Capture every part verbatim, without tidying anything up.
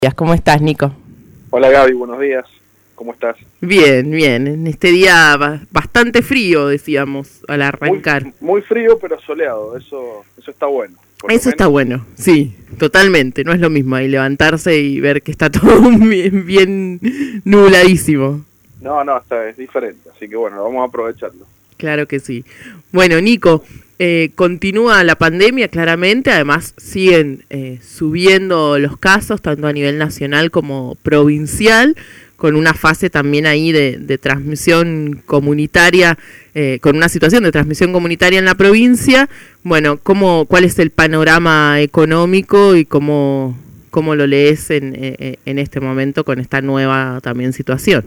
¿Cómo estás, Nico? Hola Gaby, buenos días. ¿Cómo estás? Bien, bien. En este día bastante frío, decíamos, al arrancar. Muy, muy frío, pero soleado. Eso, eso está bueno. Eso está bueno, sí, totalmente. No es lo mismo ahí levantarse y ver que está todo bien, bien nubladísimo. No, no, está, es diferente. Así que bueno, vamos a aprovecharlo. Claro que sí. Bueno, Nico, eh, continúa la pandemia, claramente. Además, siguen eh, subiendo los casos, tanto a nivel nacional como provincial, con una fase también ahí de, de transmisión comunitaria, eh, con una situación de transmisión comunitaria en la provincia. Bueno, ¿cómo, ¿cuál es el panorama económico y cómo, cómo lo lees en, eh, en este momento con esta nueva también situación?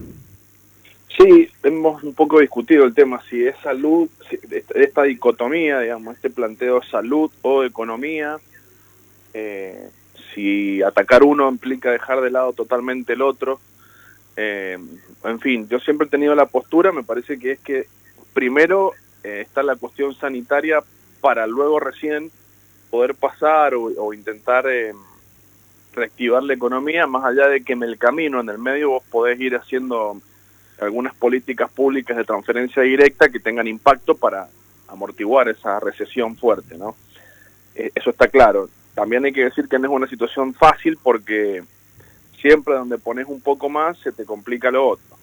Sí, hemos un poco discutido el tema, si es salud, si esta dicotomía, digamos, este planteo salud o economía, eh, si atacar uno implica dejar de lado totalmente el otro. Eh, en fin, yo siempre he tenido la postura, me parece que es que primero eh, está la cuestión sanitaria para luego recién poder pasar o, o intentar eh, reactivar la economía, más allá de que en el camino, en el medio, vos podés ir haciendo algunas políticas públicas de transferencia directa que tengan impacto para amortiguar esa recesión fuerte, ¿no? Eh, eso está claro. También hay que decir que no es una situación fácil porque siempre donde pones un poco más se te complica lo otro.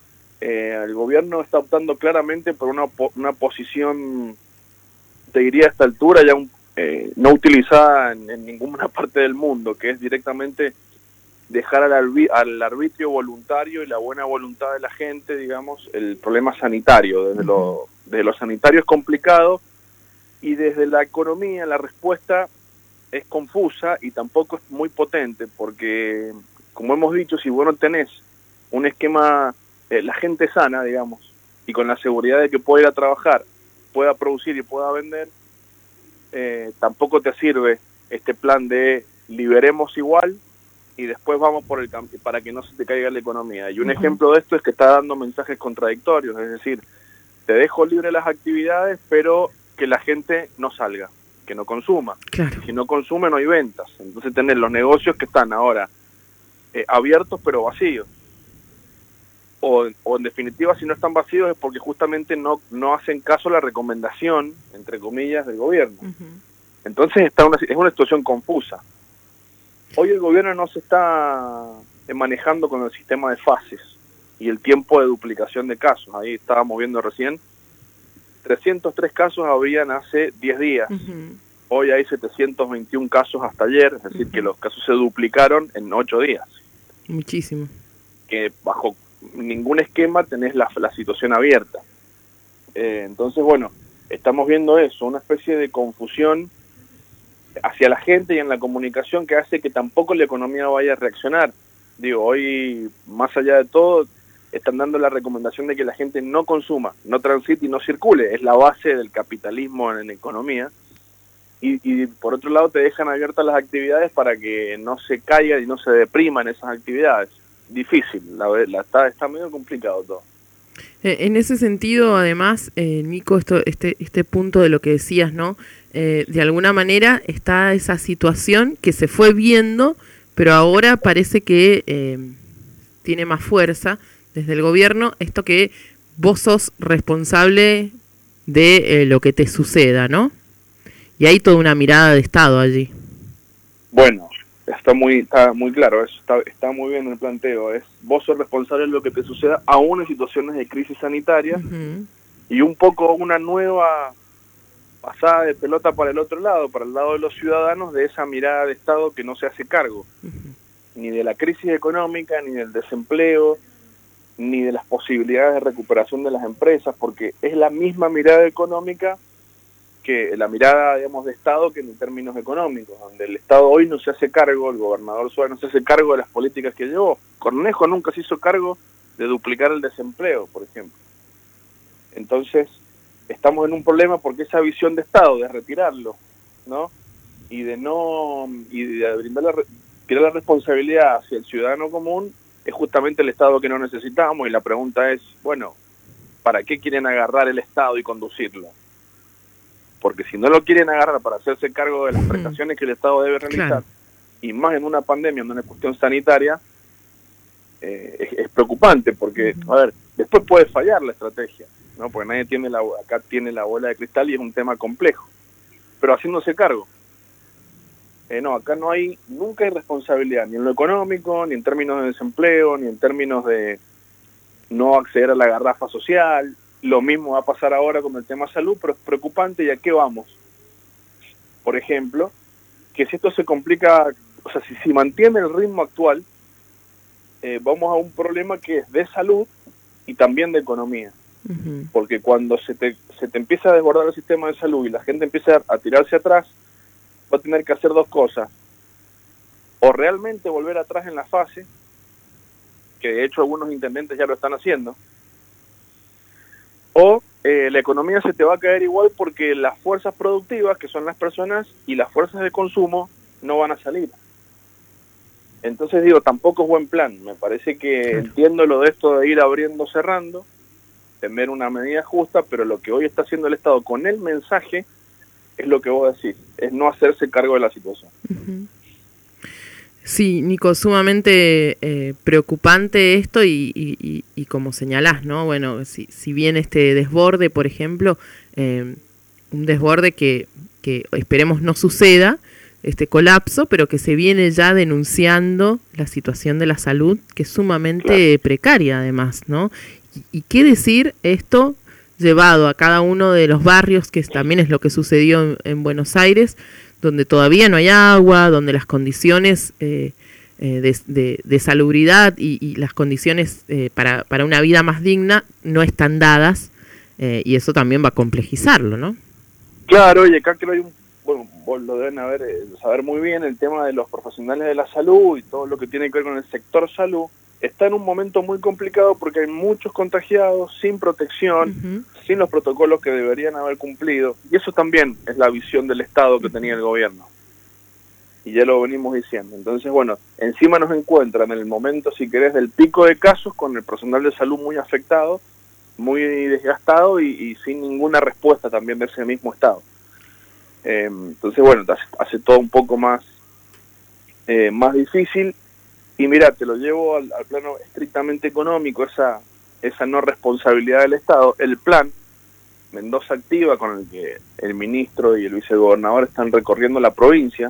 Eh, el gobierno está optando claramente por una, una posición, te diría a esta altura, ya un, eh, no utilizada en, en ninguna parte del mundo, que es directamente dejar al, arbi al arbitrio voluntario y la buena voluntad de la gente, digamos, el problema sanitario. Desde lo, desde lo sanitario es complicado y desde la economía la respuesta es confusa y tampoco es muy potente, porque, como hemos dicho, si vos no tenés un esquema, eh, la gente sana, digamos, y con la seguridad de que pueda ir a trabajar, pueda producir y pueda vender, eh, tampoco te sirve este plan de liberemos igual y después vamos por el cambio para que no se te caiga la economía. Y un uh-huh. ejemplo de esto es que está dando mensajes contradictorios, es decir, te dejo libre las actividades, pero que la gente no salga, que no consuma. Claro. Si no consume no hay ventas. Entonces tenés los negocios que están ahora eh, abiertos pero vacíos. O, o en definitiva, si no están vacíos es porque justamente no, no hacen caso a la recomendación, entre comillas, del gobierno. Uh-huh. Entonces está una, es una situación confusa. Hoy el gobierno no se está manejando con el sistema de fases y el tiempo de duplicación de casos. Ahí estábamos viendo recién, trescientos tres casos habían hace diez días. Uh-huh. Hoy hay setecientos veintiún casos hasta ayer, es decir, uh-huh. que los casos se duplicaron en ocho días. Muchísimo. Que bajo ningún esquema tenés la, la situación abierta. Eh, entonces, bueno, estamos viendo eso, una especie de confusión hacia la gente y en la comunicación que hace que tampoco la economía vaya a reaccionar. Digo, hoy, más allá de todo, están dando la recomendación de que la gente no consuma, no transite y no circule. Es la base del capitalismo en, en economía. Y, y por otro lado te dejan abiertas las actividades para que no se caigan y no se depriman esas actividades. Difícil, la, la está, está medio complicado todo. Eh, en ese sentido, además, eh, Nico, esto, este, este punto de lo que decías, ¿no? Eh, de alguna manera está esa situación que se fue viendo, pero ahora parece que eh, tiene más fuerza desde el gobierno, esto que vos sos responsable de eh, lo que te suceda, ¿no? Y hay toda una mirada de Estado allí. Bueno, está muy está muy claro, eso está, está muy bien el planteo, es vos sos responsable de lo que te suceda, aún en situaciones de crisis sanitaria, uh-huh. y un poco una nueva pasada de pelota para el otro lado, para el lado de los ciudadanos, de esa mirada de Estado que no se hace cargo, uh-huh. ni de la crisis económica, ni del desempleo, ni de las posibilidades de recuperación de las empresas, porque es la misma mirada económica que la mirada, digamos, de Estado que en términos económicos, donde el Estado hoy no se hace cargo, el gobernador Suárez no se hace cargo de las políticas que llevó. Cornejo nunca se hizo cargo de duplicar el desempleo, por ejemplo. Entonces, estamos en un problema porque esa visión de Estado, de retirarlo, ¿no? Y de no, y de brindar la, tirar la responsabilidad hacia el ciudadano común, es justamente el Estado que no necesitamos, y la pregunta es, bueno, ¿para qué quieren agarrar el Estado y conducirlo? Porque si no lo quieren agarrar para hacerse cargo de las prestaciones que el Estado debe realizar, claro. y más en una pandemia, en una cuestión sanitaria, eh, es, es preocupante, porque, a ver, después puede fallar la estrategia, ¿no? Porque nadie tiene la, acá tiene la bola de cristal y es un tema complejo, pero haciéndose cargo. Eh, no, acá no hay, nunca hay responsabilidad, ni en lo económico, ni en términos de desempleo, ni en términos de no acceder a la garrafa social. Lo mismo va a pasar ahora con el tema salud, pero es preocupante. ¿Y a qué vamos? Por ejemplo, que si esto se complica, o sea, si, si mantiene el ritmo actual, eh, vamos a un problema que es de salud y también de economía. Uh-huh. Porque cuando se te, se te empieza a desbordar el sistema de salud y la gente empieza a, a tirarse atrás, va a tener que hacer dos cosas. O realmente volver atrás en la fase, que de hecho algunos intendentes ya lo están haciendo, o eh, la economía se te va a caer igual porque las fuerzas productivas, que son las personas, y las fuerzas de consumo no van a salir. Entonces digo, tampoco es buen plan. Me parece que claro. Entiendo lo de esto de ir abriendo, cerrando, tener una medida justa, pero lo que hoy está haciendo el Estado con el mensaje es lo que vos decís, es no hacerse cargo de la situación. Uh-huh. Sí, Nico, sumamente eh, preocupante esto y, y, y, y como señalás, ¿no? Bueno, si, si bien este desborde, por ejemplo, eh, un desborde que, que esperemos no suceda, este colapso, pero que se viene ya denunciando la situación de la salud, que es sumamente claro. precaria además, ¿no? Y, y qué decir esto llevado a cada uno de los barrios, que también es lo que sucedió en, en Buenos Aires, donde todavía no hay agua, donde las condiciones eh, eh, de, de, de salubridad y, y las condiciones eh, para, para una vida más digna no están dadas, eh, y eso también va a complejizarlo, ¿no? Claro, y acá creo que hay un, bueno, vos lo deben haber, eh, saber muy bien, el tema de los profesionales de la salud y todo lo que tiene que ver con el sector salud, está en un momento muy complicado porque hay muchos contagiados sin protección, uh-huh. sin los protocolos que deberían haber cumplido, y eso también es la visión del Estado que tenía el gobierno, y ya lo venimos diciendo. Entonces, bueno, encima nos encuentran en el momento, si querés, del pico de casos, con el personal de salud muy afectado, muy desgastado y, y sin ninguna respuesta también de ese mismo Estado. Eh, entonces, bueno, hace, hace todo un poco más, eh, más difícil. Y mira, te lo llevo al, al plano estrictamente económico, esa esa no responsabilidad del Estado. El plan Mendoza Activa, con el que el ministro y el vicegobernador están recorriendo la provincia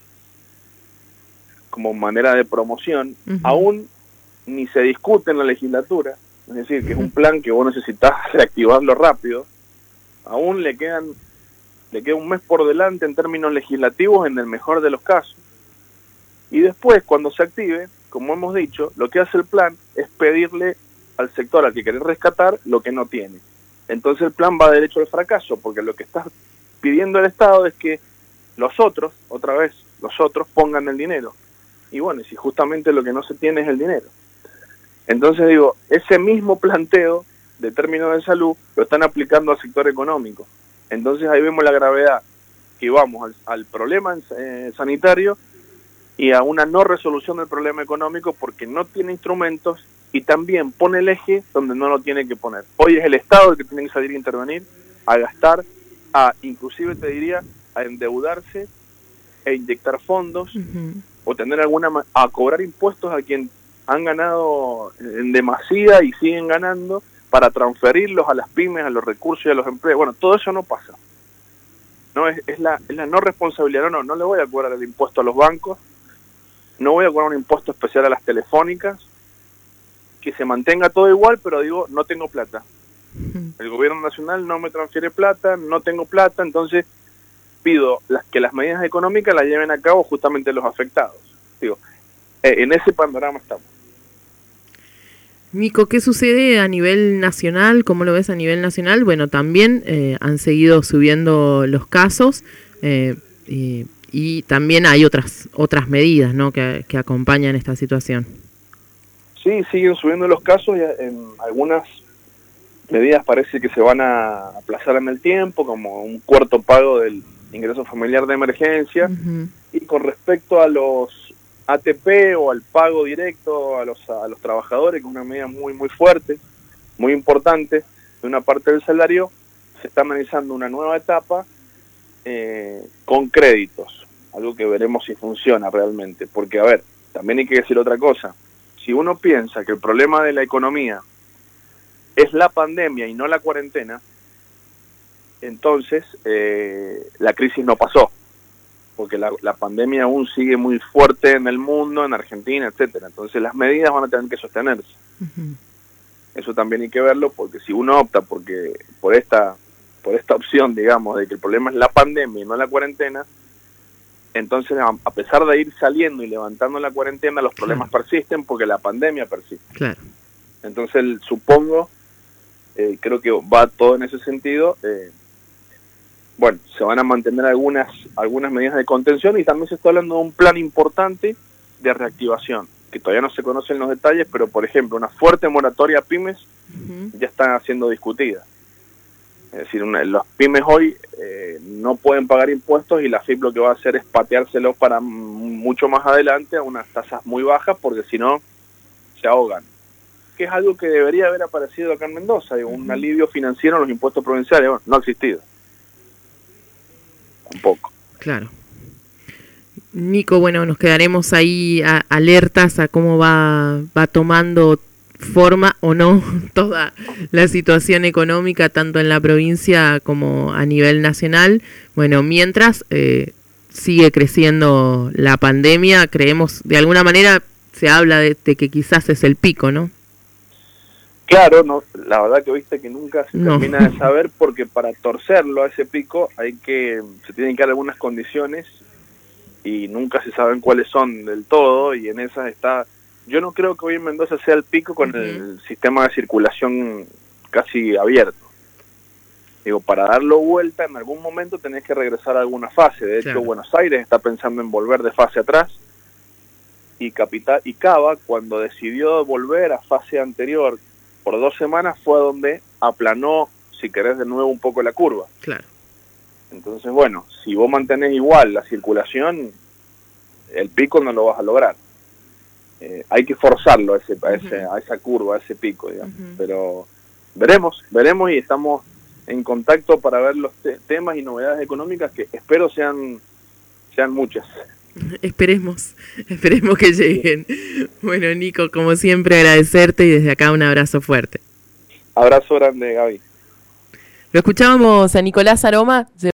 como manera de promoción, uh-huh. aún ni se discute en la legislatura, es decir, que es un plan que vos necesitás reactivarlo rápido, aún le quedan le queda un mes por delante en términos legislativos en el mejor de los casos. Y después, cuando se active, como hemos dicho, lo que hace el plan es pedirle al sector al que querés rescatar lo que no tiene. Entonces el plan va derecho al fracaso, porque lo que está pidiendo el Estado es que los otros, otra vez, los otros pongan el dinero. Y bueno, si justamente lo que no se tiene es el dinero. Entonces digo, ese mismo planteo de términos de salud lo están aplicando al sector económico. Entonces ahí vemos la gravedad, que vamos al, al problema eh, sanitario y a una no resolución del problema económico porque no tiene instrumentos y también pone el eje donde no lo tiene que poner. Hoy es el Estado el que tiene que salir a intervenir, a gastar, a inclusive te diría, a endeudarse e inyectar fondos, uh-huh. o tener alguna a cobrar impuestos a quien han ganado en demasía y siguen ganando para transferirlos a las pymes, a los recursos y a los empleos. Bueno, todo eso no pasa. No es, es la es la no responsabilidad. No, no, no le voy a cobrar el impuesto a los bancos, no voy a cobrar un impuesto especial a las telefónicas, que se mantenga todo igual, pero digo, no tengo plata. El gobierno nacional no me transfiere plata, no tengo plata, entonces pido las, que las medidas económicas las lleven a cabo justamente los afectados. Digo, eh, en ese panorama estamos. Nico, ¿qué sucede a nivel nacional? ¿Cómo lo ves a nivel nacional? Bueno, también eh, han seguido subiendo los casos eh, y, y también hay otras otras medidas, ¿no?, que, que acompañan esta situación. Sí, siguen subiendo los casos y en algunas medidas parece que se van a aplazar en el tiempo, como un cuarto pago del ingreso familiar de emergencia. Uh-huh. Y con respecto a los A T P o al pago directo a los a los trabajadores, que es una medida muy muy fuerte, muy importante, de una parte del salario, se está analizando una nueva etapa eh, con créditos. algo que veremos si funciona realmente, porque a ver, también hay que decir otra cosa, si uno piensa que el problema de la economía es la pandemia y no la cuarentena, entonces eh, la crisis no pasó, porque la, la pandemia aún sigue muy fuerte en el mundo, en Argentina, etcétera. Entonces las medidas van a tener que sostenerse. Uh-huh. Eso también hay que verlo, porque si uno opta porque por esta por esta opción, digamos, de que el problema es la pandemia y no la cuarentena, entonces a pesar de ir saliendo y levantando la cuarentena, los problemas claro. persisten porque la pandemia persiste. Claro. Entonces supongo, eh, creo que va todo en ese sentido. Eh, bueno, se van a mantener algunas algunas medidas de contención y también se está hablando de un plan importante de reactivación, que todavía no se conocen los detalles, pero por ejemplo, una fuerte moratoria a pymes uh-huh. ya está siendo discutida. Es decir, una, los pymes hoy eh, no pueden pagar impuestos y la F I P lo que va a hacer es pateárselos para m- mucho más adelante a unas tasas muy bajas, porque si no se ahogan. Que es algo que debería haber aparecido acá en Mendoza, digo, uh-huh. un alivio financiero en los impuestos provinciales, bueno, no ha existido. Tampoco. Claro. Nico, bueno, nos quedaremos ahí a, alertas a cómo va, va tomando forma o no toda la situación económica, tanto en la provincia como a nivel nacional. Bueno, mientras eh, sigue creciendo la pandemia, creemos, de alguna manera se habla de, de que quizás es el pico, ¿no? Claro, no, la verdad que viste que nunca se no. termina de saber, porque para torcerlo a ese pico hay que, se tienen que dar algunas condiciones y nunca se saben cuáles son del todo, y en esas está, yo no creo que hoy en Mendoza sea el pico con uh-huh. el sistema de circulación casi abierto. Digo, para darlo vuelta en algún momento tenés que regresar a alguna fase. De hecho, claro. Buenos Aires está pensando en volver de fase atrás, y Capital y Cava, cuando decidió volver a fase anterior por dos semanas, fue donde aplanó, si querés, de nuevo un poco la curva. Claro. Entonces, bueno, si vos mantenés igual la circulación, el pico no lo vas a lograr. Eh, hay que forzarlo a, ese, a, ese, uh-huh. a esa curva, a ese pico, digamos. Uh-huh. Pero veremos, veremos y estamos en contacto para ver los te- temas y novedades económicas que espero sean, sean muchas. Esperemos, esperemos que lleguen. Bueno, Nico, como siempre agradecerte y desde acá un abrazo fuerte. Abrazo grande, Gaby. Lo escuchábamos a Nicolás Aroma.